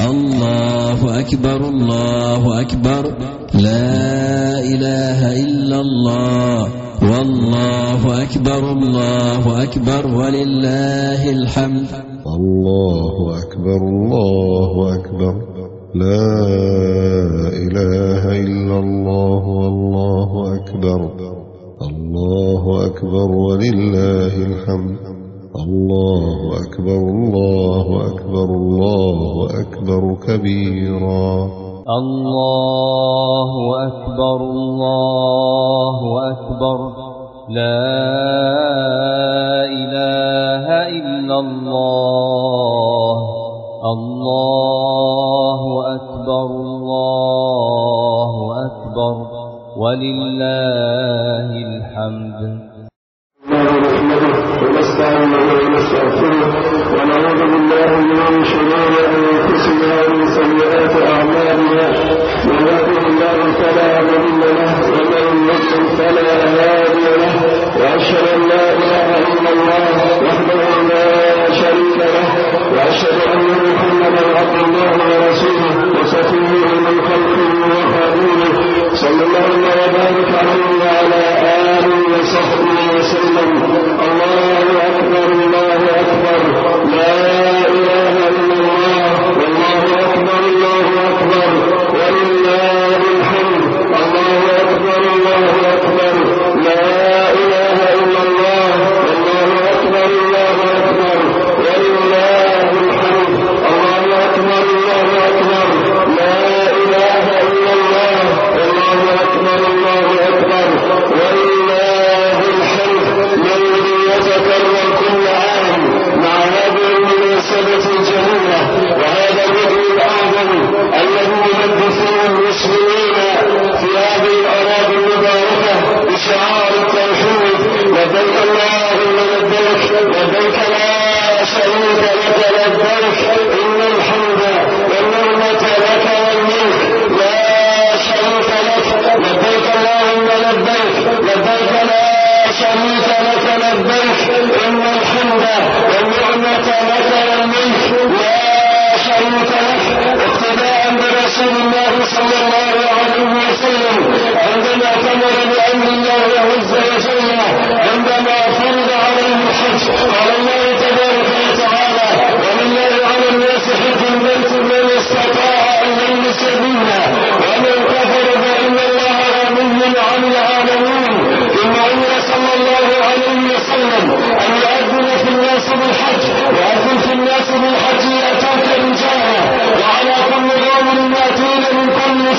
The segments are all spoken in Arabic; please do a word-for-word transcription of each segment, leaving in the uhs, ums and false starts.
الله أكبر الله أكبر لا إله إلا الله والله أكبر الله أكبر ولله الحمد. الله أكبر الله أكبر لا إله إلا الله والله أكبر الله أكبر ولله الحمد. الله أكبر الله أكبر الله أكبر كبيرا. الله أكبر الله أكبر لا إله إلا الله الله أكبر الله أكبر ولله الحمد. ونستعينه ونستغفره ونعوذ بالله من شرور انفسنا ومن سيئات اعمالنا من يهده الله فلا مضل له ومن يضلل فلا هادي له واشهد ان لا اله الا الله وحده لا شريك له واشهد ان محمدا عبد الله ورسوله وصفيه من خلقه وخليله صلى الله وبارك عليه وعلى اله وصحبه وسلم. الله أكبر الله أكبر لا إله إلا الله والله أكبر الله أكبر ولله الحمد. الله أكبر الله أكبر لا إله إلا الله والله أكبر الله أكبر ولله الحمد. الله أكبر الله أكبر لا إله إلا الله والله أكبر الله أكبر ولله الحمد. يتكرر كل عام مع هذه المناسبة الجميلة وهذا الركن الأعظم الذي يمد فيه المسلمين في هذه الأراضي المباركة بشعار التوحيد لبيك اللهم لبيك لبيك لا شريك لك لبيك إن الحمد والنعمة لك والملك لا شريك لك لبيك اللهم لبيك لبيك لا شريك لك لبيك إن الحمد والنعمة لك والملك لا شريك لك. اقتداء برسول الله صلى الله عليه وسلم عندما أمر بأمر الله عز وجل عندما فرض عليه الحج قال الله تبارك وتعالى ولله على الناس حج البيت من استطاع إليه سبيلا ومن كفر فإن الله غني عن العالمين. ثم أمر صلى الله عليه وسلم أن يؤذن في الناس بالحج وأذن في الناس بالحج يأتوك رجالا وعلى كل ضامن يأتون من كل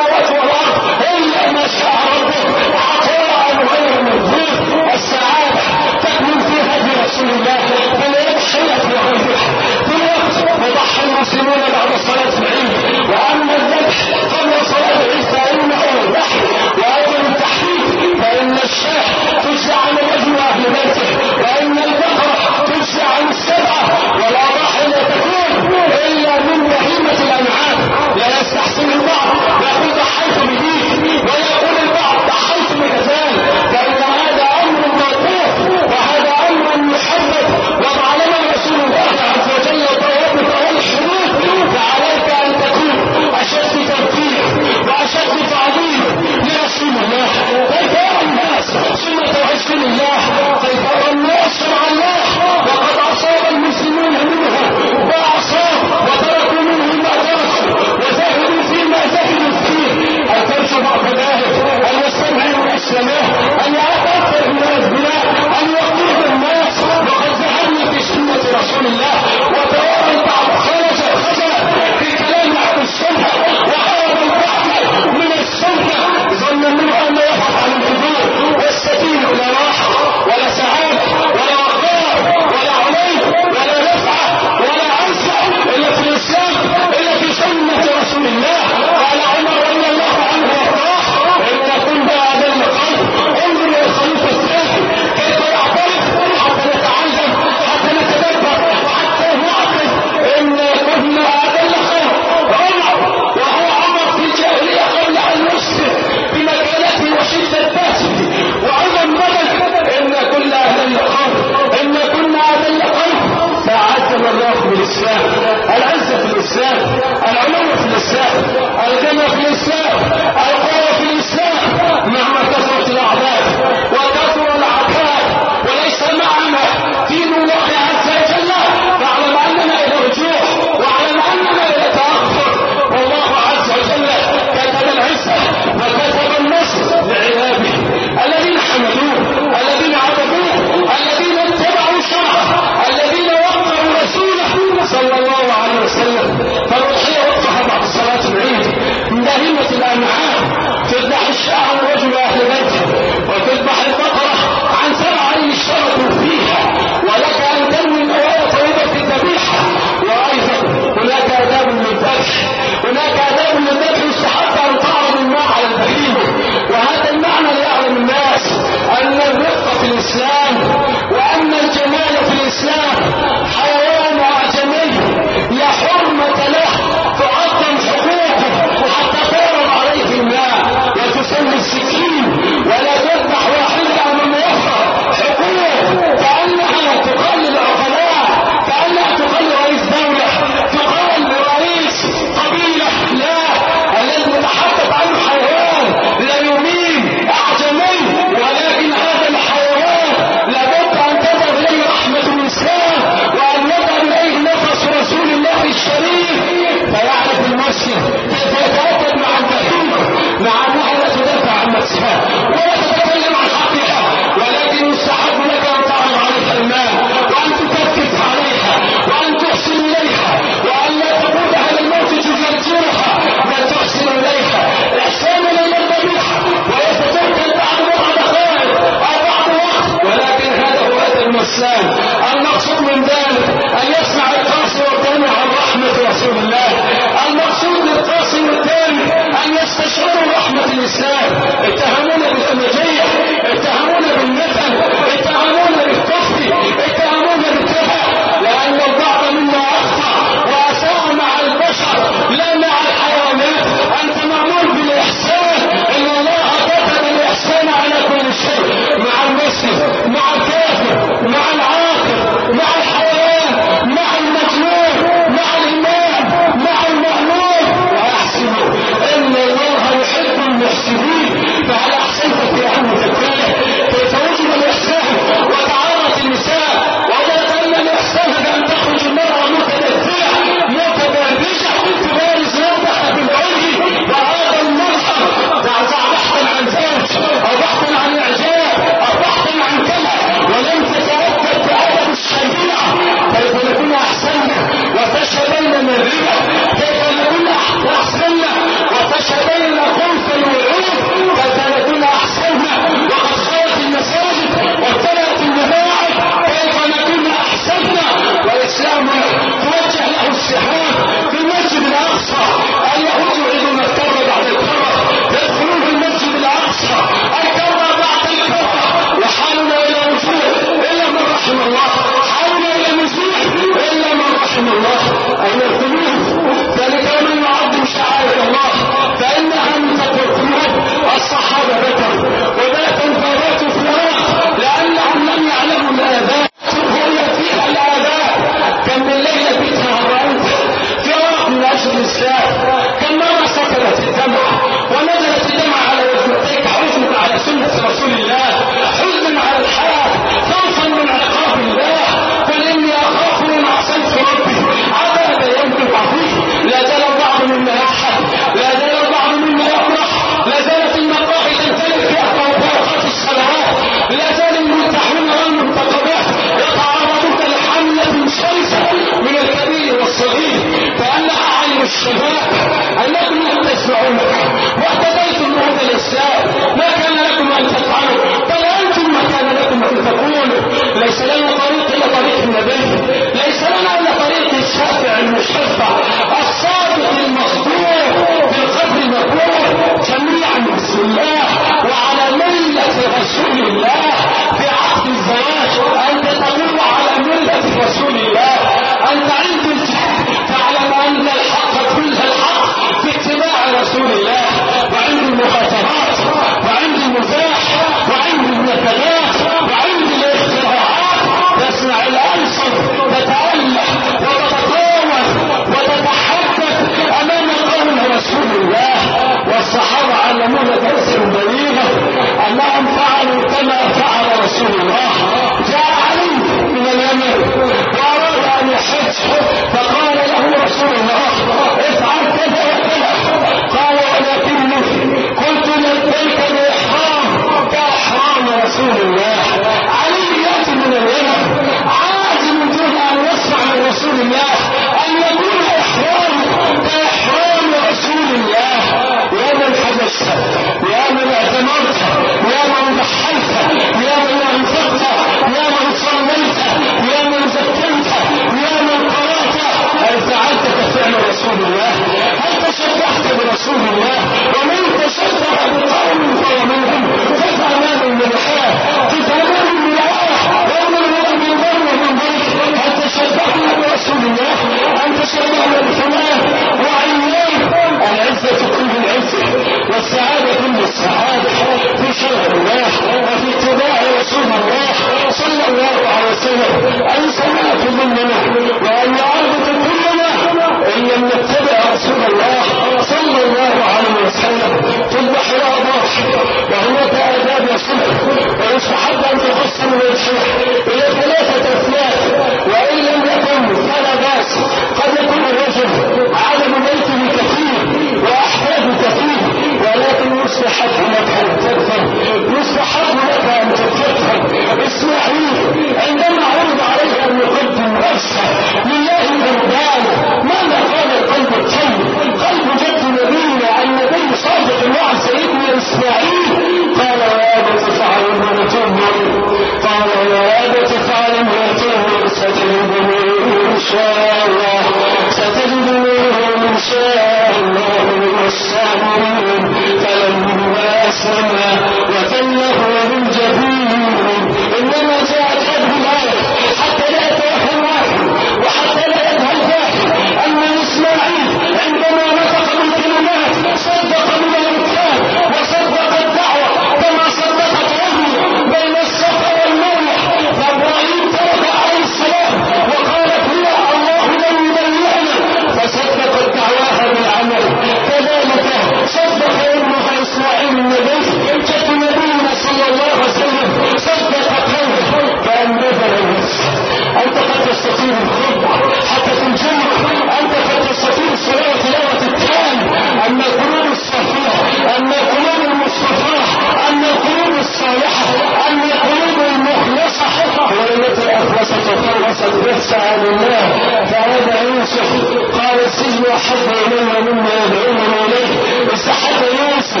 المستعان الله. فأراد يوسف قال السجن أحب إلي مما يدعونني إليه. استحب يوسف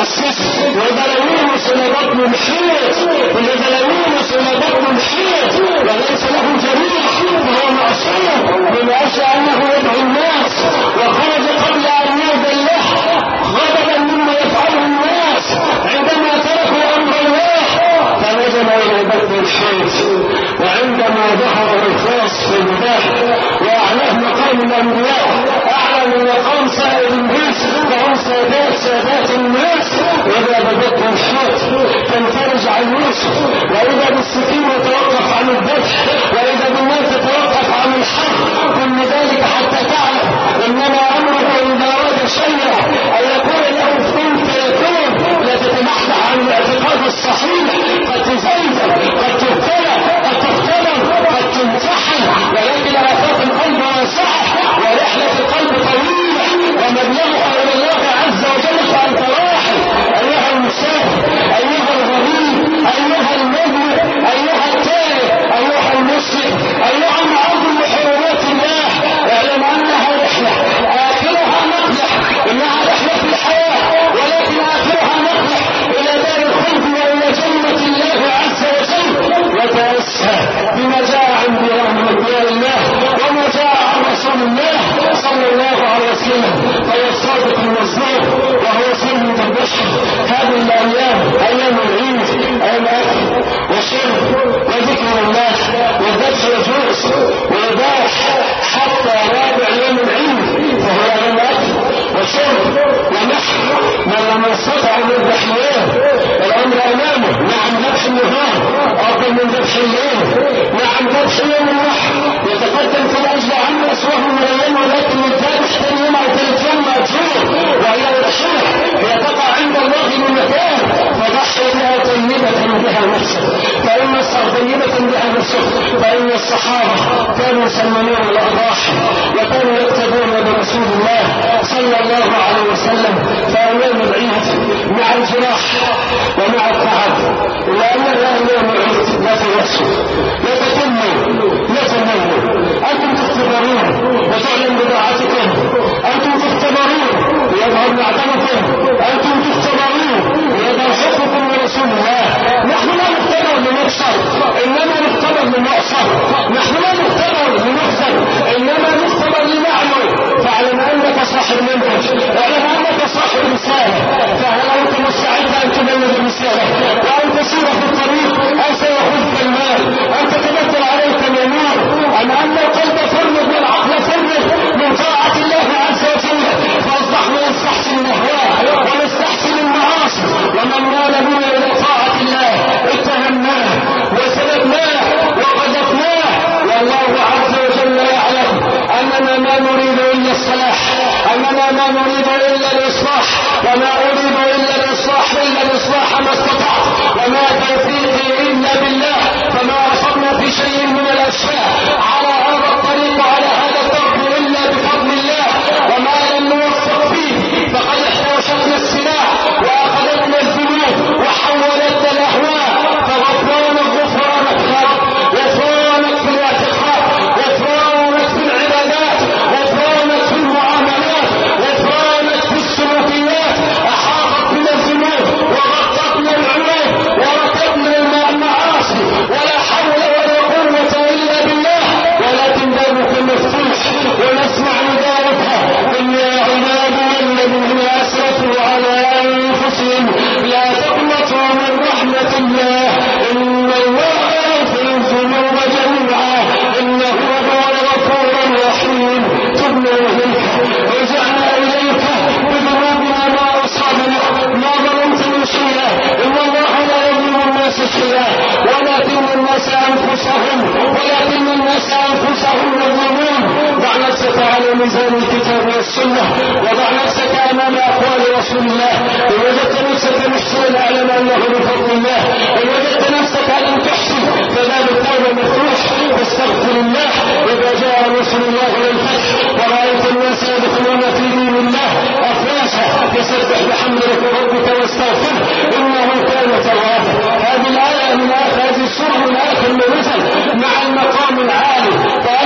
السجن وبلوينس لبطن الحيط وبلوينس لبطن الحيط وليس له جريح فهو معصوم من أجل أنه يدعو الناس وخرج قبل أن يأذن له غضبا مما يفعله الناس عندما تركوا أمر الله فنزل إلى بطن الحيط. وعندما ظهر الخاص في المداح وأعلاه مقام الأنبياء أعلى من مقام سائر الناس فهم سادات سادات الناس وإذا ببطن الحيط تنفرج عن يوسف وإذا بالسكين يتوقف عن الذبح وإذا بالنار تتوقف عن الحرب. كل ذلك حتى تعلم إنما أمره إذا أراد شيئا أن يقول له كن فيكون لا تتنحنح عن الاعتقاد الصحيح. قد تزيد قد تبتلى قد تختبر قد تمتحن ولكن آفات القلب واسعة ورحلة القلب طويلة ومبلغها إلى الله عز وجل فأنت راحل. أيها المسافر أيها الغريب أيها المذنب أيها التائب أيها المسلم أيها المعرض لحرمات الله اعلم أنها رحلة آخرها نقلة. إنها رحلة في الحياة ولكن آخرها نقلة إلى دار الخلد وإلى جنة الله عز وجل. وتأسى بما جاء عن أنبياء الله وما جاء عن رسول الله صلى الله عليه وسلم فهو الصادق المصدوق وهو سيد البشر. هذه الأيام أيام العيد أيام أكل وشرب وذكر الله والذبح يجوز ويباح حتى رابع يوم العيد فهو أيام أكل وشرب ونحر. من لم يستطع من ذبح اليوم الأمر أمامه. نعم ذبح النهار أفضل من ذبح الليل. نعم ذبح يوم النحر يتقدم في الأجل عن أسواه من اليوم ولكن الذبح ثاني يوم أو ثالث يوم مأجور وهي الرحمة هي تقع عند الله من مكان فضحي بها طيبة بها نفسه فإن طيبة بها نفسه. فإن الصحابة كانوا يسمون الأضاحي وكانوا يقتدون برسول الله صلى الله عليه وسلم فأيام العيد مع الجراح ومع التعب لأنها أيام العيد لا تنسوا لا تتموا لا تمنوا. أنتم تختبرون وتعلم بضاعتكم أنتم تختبرون ويظهر معدنكم أنتم تختبرون ويظهر حكمكم لرسول الله. نحن لا نختبر لنكسر إنما نختبر لنعصر. نحن لا نختبر لنخسر إنما نختبر لنعمل. فاعلم أنك صاحب منتج اعلم أنك صاحب رسالة فهل أنت مستعد أن تبلغ الرسالة وأن تسير في الطريق أن سيخذك المال أن تتبدل عليك اليمين أم أن القلب فرد والعقل فرد من طاعة الله عز وجل فأصبحنا نستحسن الأهواء ونستحسن المعاصي. ومن مال بنا إلى طاعة الله اتهمناه وسلبناه وقذفناه والله عز وجل يعلم أننا ما نريد إلا الصلاح أننا ما نريد إلا الإصلاح وما أريد إلا الإصلاح إلا الإصلاح ما استطعت وما توفيقي إلا بالله. فما أصبنا في شيء من الأشياء على هذا الطريق على هذا الضرب إلا بفضل الله وما لم نوفق فيه فقد احتوشتنا السلاح وأخذتنا الذنوب وحولتنا الأهواء. فغفرانك غفرانك خير غفرانك في الاعتقاد غفرانك في العبادات غفرانك في المعاملات غفرانك في السلوكيات. أحاطت بنا الذنوب وغطتنا العيوب وركبنا المعاصي ولا حول ولا قوة إلا بالله. ولكن بابك مفتوح ونسمع نداءتها قل يا عبادي الذين أسرفوا على أنفسهم لا تقنطوا من رحمة الله إن الله يغفر الذنوب جميعا إنه هو الغفور الرحيم. تبنا إليك رجعنا إليك بذنوبنا ما أصابنا ما ظلمتنا شيئا إن الله لا يظلم الناس شيئا ولكن الناس أنفسهم ولكن الناس أنفسهم يظلمون. ضع نفسك على ميزان الكتاب والسنة وضع نفسك أمام أقوال رسول الله. إن وجدت نفسك محسنا اعلم أنه بفضل الله. إن وجدت نفسك لم تحسن فباب التوبة مفتوح فاستغفر الله. إذا جاء رسول الله للفتح ورأيت الناس يدخلون في دين الله أفواجا فسبح بحمد ربك واستغفره إنه كان توابا. هذه الآية من هذه السورة من آخر من نزل مع المقام العالي.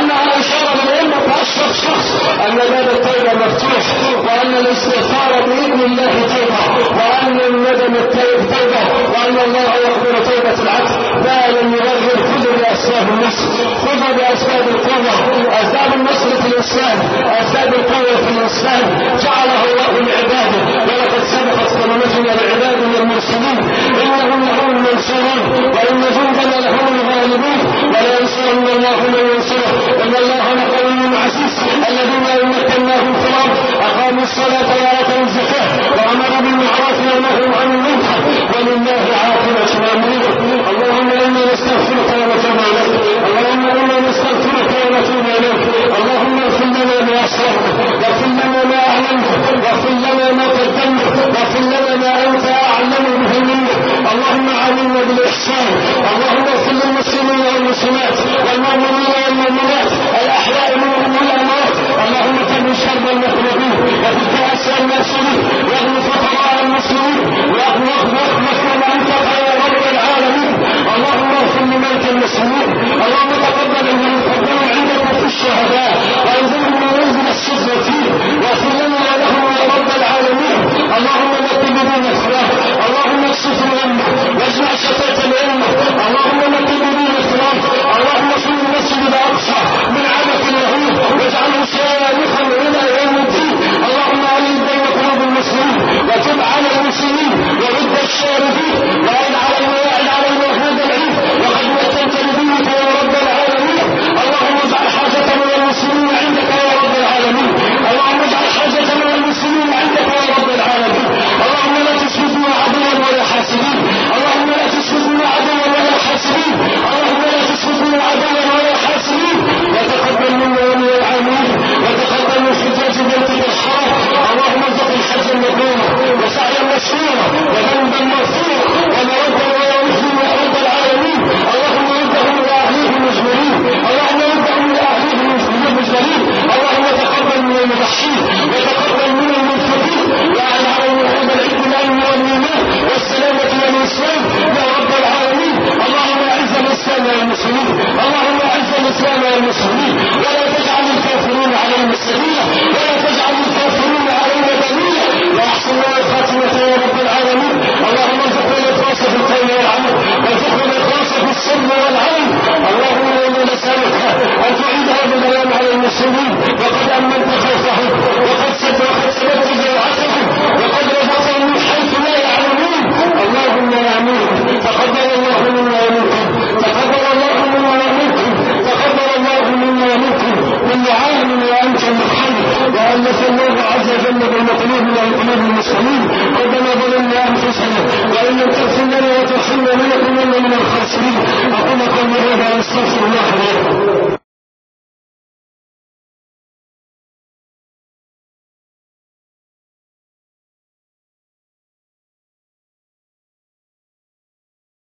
أن باب التوبة مفتوح، وأن الاستغفار بإذن الله توبة، وأن الندم توبة، وأن الله يقبل توبة العبد ما لم يغير. خذوا بأسباب النصر، خذوا بأسباب القوة، أسباب النصر في الإسلام، أسباب القوة في الإسلام جعله الله لعباده، ولقد سبقت كلمتنا لعباده المرسلين إنهم لهم المنصورون وإن جندنا لهم الغالبون ولا ينصرن الله من ينصره إن الله لقوي عزيز. الذين إن مكناهم في الأرض أقاموا الصلاة وآتوا الزكاة وأمروا بالمعروف ونهوا عن المنكر ولله عاقبة الأمور. اللهم إنا نستغفرك ونتوب إليك، اللهم إنا نستغفرك ونتوب إليك. اللهم اغفر لنا ما أسررنا، واغفر لنا ما أعلمنا، واغفر لنا ما قدمنا، واغفر لنا ما أنت أعلم به منك. اللهم عاملنا بالإحسان. اللهم اغفر للمسلمين والمسلمات والمؤمنين والمؤمنات الأحياء منهم والأموات. اللهم كن شر المخلوقين وفك أسر المسلمين واغن فقراء المسلمين واغن واغن أنت يا رب العالمين. اللهم اغفر لموتى المسلمين. اللهم تقبل من قدموا عندك في الشهداء وانزلهم من منزل الصدق فيه واغفر لنا ولهم يا رب العالمين. اللهم نقل بدون اخلاق، اللهم اكشف الامه واجمع شتات الامه، اللهم نقل بدون اخلاق. اللهم صل المسجد الاقصى من عبث اليهود واجعله شامخا الى يوم الدين. اللهم علم بين قلوب المسلمين وتب على المسلمين ورد الشاردين وعد علينا وعد علينا هذا العيد وقد وتنت لدينك يا رب العالمين. اللهم اجعل حاجتنا للمسلمين عندك يا رب العالمين. اللهم اجعل حاجتنا للمسلمين عندك يا رب العالمين. اللهم لا تشركنا عدوا ولا حاسدين، اللهم لا تشركنا عدوا ولا حاسدين، اللهم لا تشركنا عدوا ولا حاسدين. وتقبل منا ومن العاملين، وتقبل من حجاج بيتك الحرام. اللهم ارزق الحج المبرورا وسعيا مشكورا وذنبا مغفورا ومردا ويرثهم يا رب العالمين. اللهم ردهم لاهليهم مجملين، اللهم ردهم لاهليهم مجملين. اللهم تقبل من المضحين وتقبل من المنفقين وعن علينا هذا العيد الامن والايمان والسلامه والاسلام يا رب العالمين. اللهم اعز الاسلام والمسلمين، اللهم اعز الاسلام والمسلمين ولا تجعل الكافرين علينا سبيلا ولا تجعل الكافرين علينا دليلا واحسن لنا الخاتمه يا رب العالمين. اللهم ارزقنا الاخلاص في القول والعمل وارزقنا الاخلاص في السر والعلم. اللهم انا نسالك ان تعيد هذا البيان على المسلمين وقد امنت خوفهم وقد سد وقد سببت جوعتهم وقد رزقهم من حيث لا يعلمون. اللهم يعملهم تقبل الله منا ومنكم، تقبل الله منا ومنكم، تقبل الله منا ومنكم. كل عام وانتم بخير والف الله عز وجل بين قلوبنا وقلوب المسلمين. ربنا ظلمنا انفسنا وان لم تغفر لنا وترحمنا لنكونن من الخاسرين. اقول قولي هذا واستغفر الله لي.